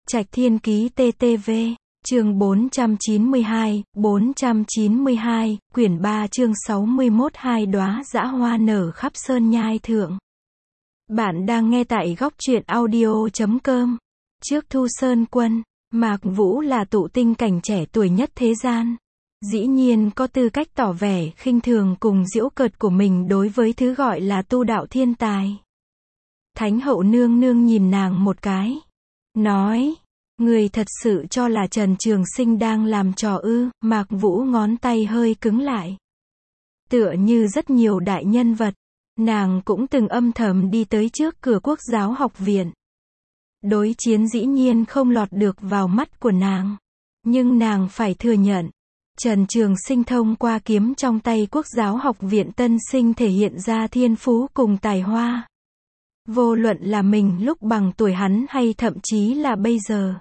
Trạch Thiên Ký TTV, chương 492, quyển 3 chương 61 hai đóa dã hoa nở khắp sơn nhai thượng. Bạn đang nghe tại góc truyện audio.com. Trước Thu Sơn Quân, Mạc Vũ là tụ tinh cảnh trẻ tuổi nhất thế gian. Dĩ nhiên có tư cách tỏ vẻ khinh thường cùng giễu cợt của mình đối với thứ gọi là tu đạo thiên tài. Thánh hậu nương nương nhìn nàng một cái, nói, người thật sự cho là Trần Trường Sinh đang làm trò ư? Mạc Vũ ngón tay hơi cứng lại. Tựa như rất nhiều đại nhân vật, nàng cũng từng âm thầm đi tới trước cửa Quốc giáo học viện. Đối chiến dĩ nhiên không lọt được vào mắt của nàng. Nhưng nàng phải thừa nhận, Trần Trường Sinh thông qua kiếm trong tay Quốc giáo học viện tân sinh thể hiện ra thiên phú cùng tài hoa. Vô luận là mình lúc bằng tuổi hắn hay thậm chí là bây giờ,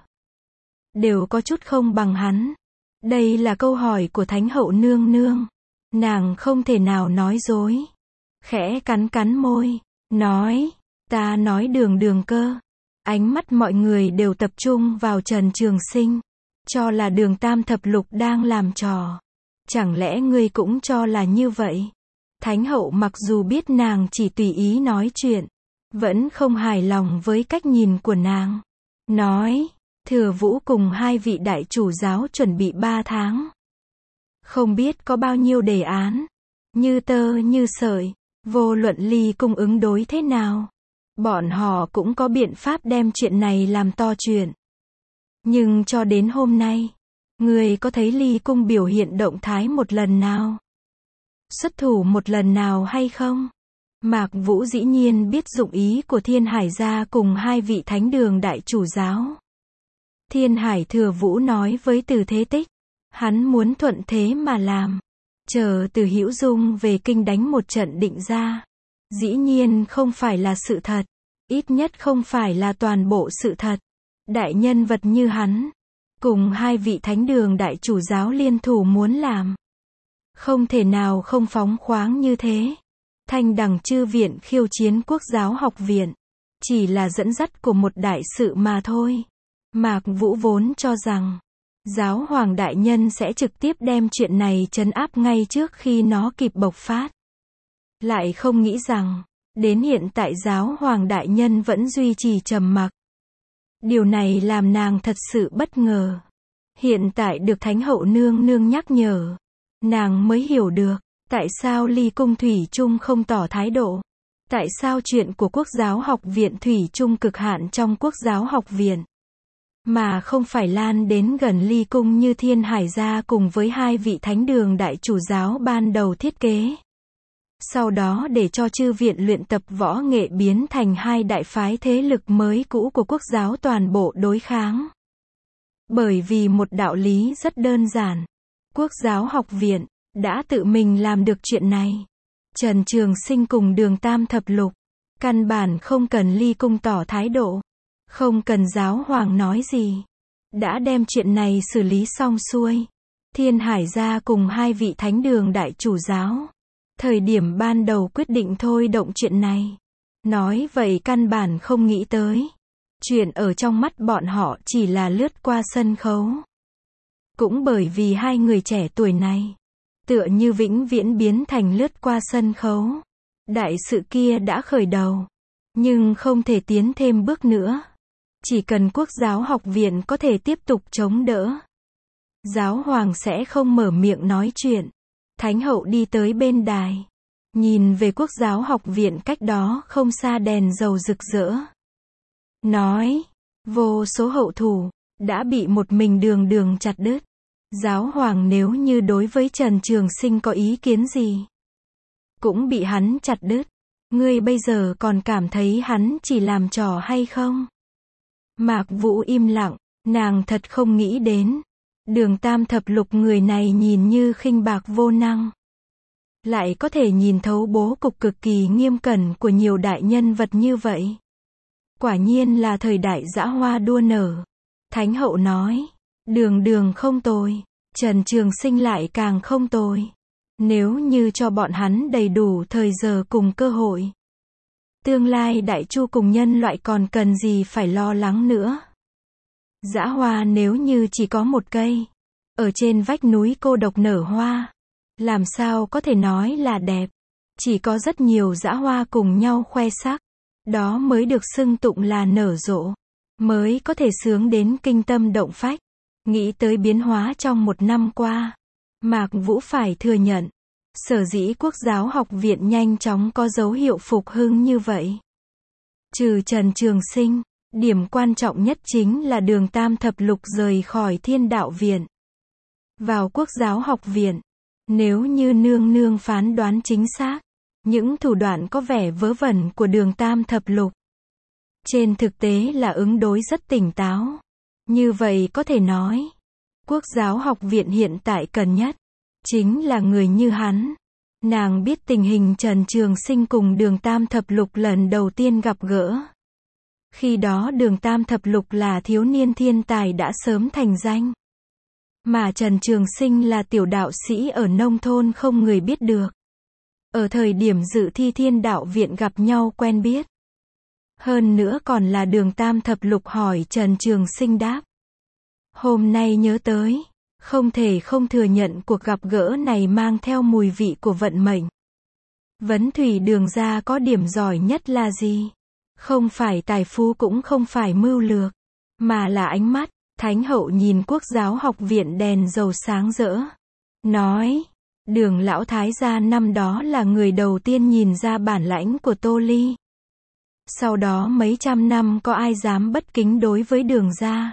đều có chút không bằng hắn. Đây là câu hỏi của Thánh hậu nương nương. Nàng không thể nào nói dối. Khẽ cắn môi, nói, ta nói đường cơ. Ánh mắt mọi người đều tập trung vào Trần Trường Sinh, cho là Đường Tam Thập Lục đang làm trò. Chẳng lẽ ngươi cũng cho là như vậy? Thánh hậu mặc dù biết nàng chỉ tùy ý nói chuyện, vẫn không hài lòng với cách nhìn của nàng. Nói, Thừa Vũ cùng hai vị đại chủ giáo chuẩn bị 3 tháng. Không biết có bao nhiêu đề án. Như tơ như sợi. Vô luận Ly Cung ứng đối thế nào, bọn họ cũng có biện pháp đem chuyện này làm to chuyện. Nhưng cho đến hôm nay, người có thấy Ly Cung biểu hiện động thái một lần nào? Xuất thủ một lần nào hay không? Mạc Vũ dĩ nhiên biết dụng ý của Thiên Hải gia cùng hai vị thánh đường đại chủ giáo. Thiên Hải Thừa Vũ nói với Từ Thế Tích, hắn muốn thuận thế mà làm. Chờ Từ Hữu Dung về kinh đánh một trận định ra. Dĩ nhiên không phải là sự thật. Ít nhất không phải là toàn bộ sự thật. Đại nhân vật như hắn, cùng hai vị thánh đường đại chủ giáo liên thủ muốn làm. Không thể nào không phóng khoáng như thế. Thanh đằng chư viện khiêu chiến Quốc giáo học viện, chỉ là dẫn dắt của một đại sự mà thôi. Mạc Vũ vốn cho rằng, giáo hoàng đại nhân sẽ trực tiếp đem chuyện này trấn áp ngay trước khi nó kịp bộc phát. Lại không nghĩ rằng, đến hiện tại giáo hoàng đại nhân vẫn duy trì trầm mặc. Điều này làm nàng thật sự bất ngờ. Hiện tại được Thánh hậu nương nương nhắc nhở, nàng mới hiểu được, tại sao Ly Cung thủy chung không tỏ thái độ. Tại sao chuyện của Quốc giáo học viện thủy chung cực hạn trong Quốc giáo học viện, mà không phải lan đến gần Ly Cung như Thiên Hải gia cùng với hai vị thánh đường đại chủ giáo ban đầu thiết kế. Sau đó để cho chư viện luyện tập võ nghệ biến thành hai đại phái thế lực mới cũ của Quốc giáo toàn bộ đối kháng. Bởi vì một đạo lý rất đơn giản. Quốc giáo học viện đã tự mình làm được chuyện này. Trần Trường Sinh cùng Đường Tam Thập Lục, căn bản không cần Ly Cung tỏ thái độ. Không cần giáo hoàng nói gì. Đã đem chuyện này xử lý xong xuôi. Thiên Hải gia cùng hai vị thánh đường đại chủ giáo, thời điểm ban đầu quyết định thôi động chuyện này. Nói vậy căn bản không nghĩ tới. Chuyện ở trong mắt bọn họ chỉ là lướt qua sân khấu. Cũng bởi vì hai người trẻ tuổi này, tựa như vĩnh viễn biến thành lướt qua sân khấu. Đại sự kia đã khởi đầu, nhưng không thể tiến thêm bước nữa. Chỉ cần Quốc giáo học viện có thể tiếp tục chống đỡ, giáo hoàng sẽ không mở miệng nói chuyện. Thánh hậu đi tới bên đài, nhìn về Quốc giáo học viện cách đó không xa đèn dầu rực rỡ. Nói, vô số hậu thủ, đã bị một mình đường chặt đứt. Giáo hoàng nếu như đối với Trần Trường Sinh có ý kiến gì, cũng bị hắn chặt đứt. Ngươi bây giờ còn cảm thấy hắn chỉ làm trò hay không? Mạc Vũ im lặng, nàng thật không nghĩ đến. Đường Tam Thập Lục người này nhìn như khinh bạc vô năng, lại có thể nhìn thấu bố cục cực kỳ nghiêm cẩn của nhiều đại nhân vật như vậy. Quả nhiên là thời đại dã hoa đua nở. Thánh hậu nói, đường không tồi, Trần Trường Sinh lại càng không tồi. Nếu như cho bọn hắn đầy đủ thời giờ cùng cơ hội, tương lai đại chu cùng nhân loại còn cần gì phải lo lắng nữa. Dã hoa nếu như chỉ có một cây, ở trên vách núi cô độc nở hoa, làm sao có thể nói là đẹp. Chỉ có rất nhiều dã hoa cùng nhau khoe sắc, đó mới được xưng tụng là nở rộ, mới có thể sướng đến kinh tâm động phách. Nghĩ tới biến hóa trong một năm qua, Mạc Vũ phải thừa nhận, sở dĩ Quốc giáo học viện nhanh chóng có dấu hiệu phục hưng như vậy. Trừ Trần Trường Sinh, điểm quan trọng nhất chính là Đường Tam Thập Lục rời khỏi Thiên Đạo Viện, vào Quốc giáo học viện. Nếu như nương nương phán đoán chính xác, những thủ đoạn có vẻ vớ vẩn của Đường Tam Thập Lục, trên thực tế là ứng đối rất tỉnh táo. Như vậy có thể nói, Quốc giáo học viện hiện tại cần nhất, chính là người như hắn. Nàng biết tình hình Trần Trường Sinh cùng Đường Tam Thập Lục lần đầu tiên gặp gỡ. Khi đó Đường Tam Thập Lục là thiếu niên thiên tài đã sớm thành danh, mà Trần Trường Sinh là tiểu đạo sĩ ở nông thôn không người biết được. Ở thời điểm dự thi Thiên Đạo Viện gặp nhau quen biết. Hơn nữa còn là Đường Tam Thập Lục hỏi Trần Trường Sinh đáp. Hôm nay nhớ tới, không thể không thừa nhận cuộc gặp gỡ này mang theo mùi vị của vận mệnh. Vấn Thủy Đường gia có điểm giỏi nhất là gì? Không phải tài phú cũng không phải mưu lược, mà là ánh mắt. Thánh hậu nhìn Quốc giáo học viện đèn dầu sáng rỡ, nói, Đường lão thái gia năm đó là người đầu tiên nhìn ra bản lãnh của Tô Ly. Sau đó mấy trăm năm có ai dám bất kính đối với Đường gia.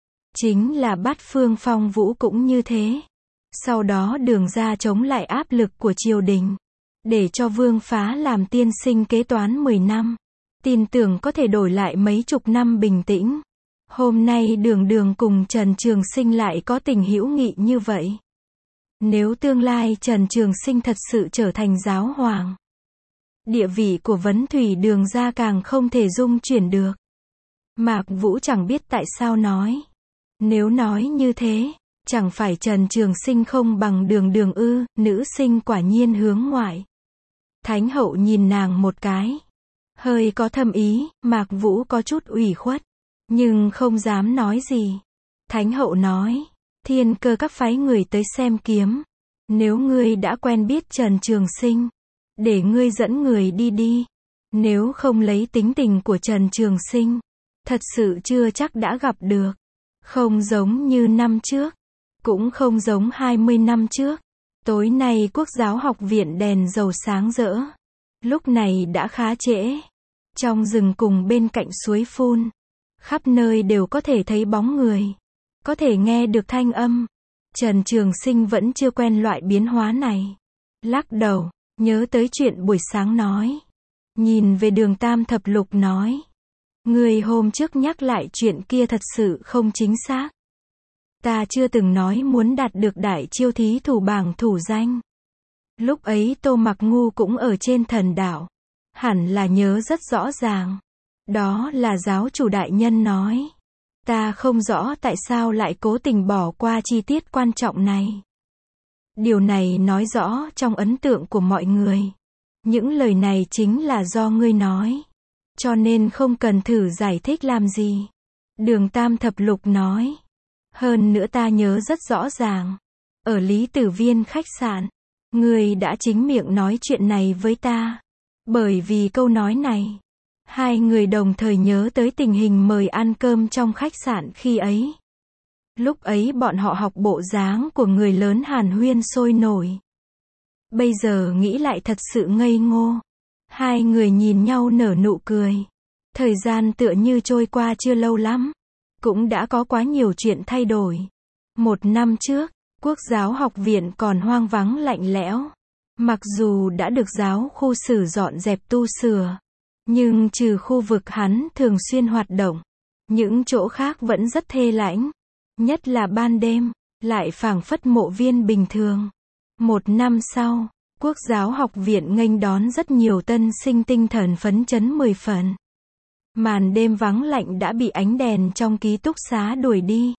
Chính là Bát Phương Phong Vũ cũng như thế. Sau đó Đường gia chống lại áp lực của triều đình, để cho Vương Phá làm tiên sinh kế toán 10 năm. Tin tưởng có thể đổi lại mấy chục năm bình tĩnh. Hôm nay Đường cùng Trần Trường Sinh lại có tình hữu nghị như vậy. Nếu tương lai Trần Trường Sinh thật sự trở thành giáo hoàng, địa vị của Vấn Thủy Đường gia càng không thể dung chuyển được. Mạc Vũ chẳng biết tại sao nói. Nếu nói như thế, chẳng phải Trần Trường Sinh không bằng Đường ư? Nữ sinh quả nhiên hướng ngoại. Thánh hậu nhìn nàng một cái, hơi có thâm ý. Mạc Vũ có chút ủy khuất, nhưng không dám nói gì. Thánh hậu nói, Thiên Cơ các phái người tới xem kiếm. Nếu ngươi đã quen biết Trần Trường Sinh, để ngươi dẫn người đi đi. Nếu không lấy tính tình của Trần Trường Sinh, thật sự chưa chắc đã gặp được. Không giống như năm trước, cũng không giống 20 năm trước. Tối nay Quốc giáo học viện đèn dầu sáng rỡ. Lúc này đã khá trễ. Trong rừng cùng bên cạnh suối phun, khắp nơi đều có thể thấy bóng người, có thể nghe được thanh âm. Trần Trường Sinh vẫn chưa quen loại biến hóa này. Lắc đầu, nhớ tới chuyện buổi sáng nói. Nhìn về Đường Tam Thập Lục nói, người hôm trước nhắc lại chuyện kia thật sự không chính xác. Ta chưa từng nói muốn đạt được đại chiêu thí thủ bảng thủ danh. Lúc ấy Tô Mặc Ngu cũng ở trên thần đảo, hẳn là nhớ rất rõ ràng. Đó là giáo chủ đại nhân nói. Ta không rõ tại sao lại cố tình bỏ qua chi tiết quan trọng này. Điều này nói rõ trong ấn tượng của mọi người, những lời này chính là do ngươi nói, cho nên không cần thử giải thích làm gì. Đường Tam Thập Lục nói. Hơn nữa ta nhớ rất rõ ràng, ở Lý Tử Viên khách sạn, ngươi đã chính miệng nói chuyện này với ta. Bởi vì câu nói này, hai người đồng thời nhớ tới tình hình mời ăn cơm trong khách sạn khi ấy. Lúc ấy bọn họ học bộ dáng của người lớn hàn huyên sôi nổi. Bây giờ nghĩ lại thật sự ngây ngô. Hai người nhìn nhau nở nụ cười. Thời gian tựa như trôi qua chưa lâu lắm, cũng đã có quá nhiều chuyện thay đổi. Một năm trước, Quốc giáo học viện còn hoang vắng lạnh lẽo. Mặc dù đã được giáo khu sử dọn dẹp tu sửa, nhưng trừ khu vực hắn thường xuyên hoạt động, những chỗ khác vẫn rất thê lãnh. Nhất là ban đêm, lại phảng phất mộ viên bình thường. Một năm sau, Quốc giáo học viện nghênh đón rất nhiều tân sinh tinh thần phấn chấn 10 phần. Màn đêm vắng lạnh đã bị ánh đèn trong ký túc xá đuổi đi.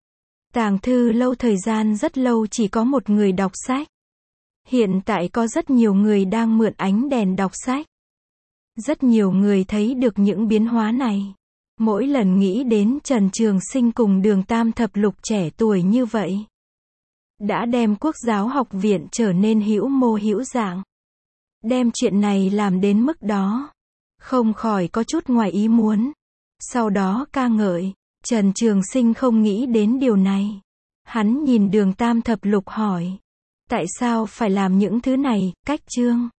Tàng thư lâu thời gian rất lâu chỉ có một người đọc sách. Hiện tại có rất nhiều người đang mượn ánh đèn đọc sách. Rất nhiều người thấy được những biến hóa này. Mỗi lần nghĩ đến Trần Trường Sinh cùng Đường Tam Thập Lục trẻ tuổi như vậy, đã đem Quốc giáo học viện trở nên hữu mô hữu dạng. Đem chuyện này làm đến mức đó, không khỏi có chút ngoài ý muốn. Sau đó ca ngợi, Trần Trường Sinh không nghĩ đến điều này. Hắn nhìn Đường Tam Thập Lục hỏi, tại sao phải làm những thứ này, cách chương?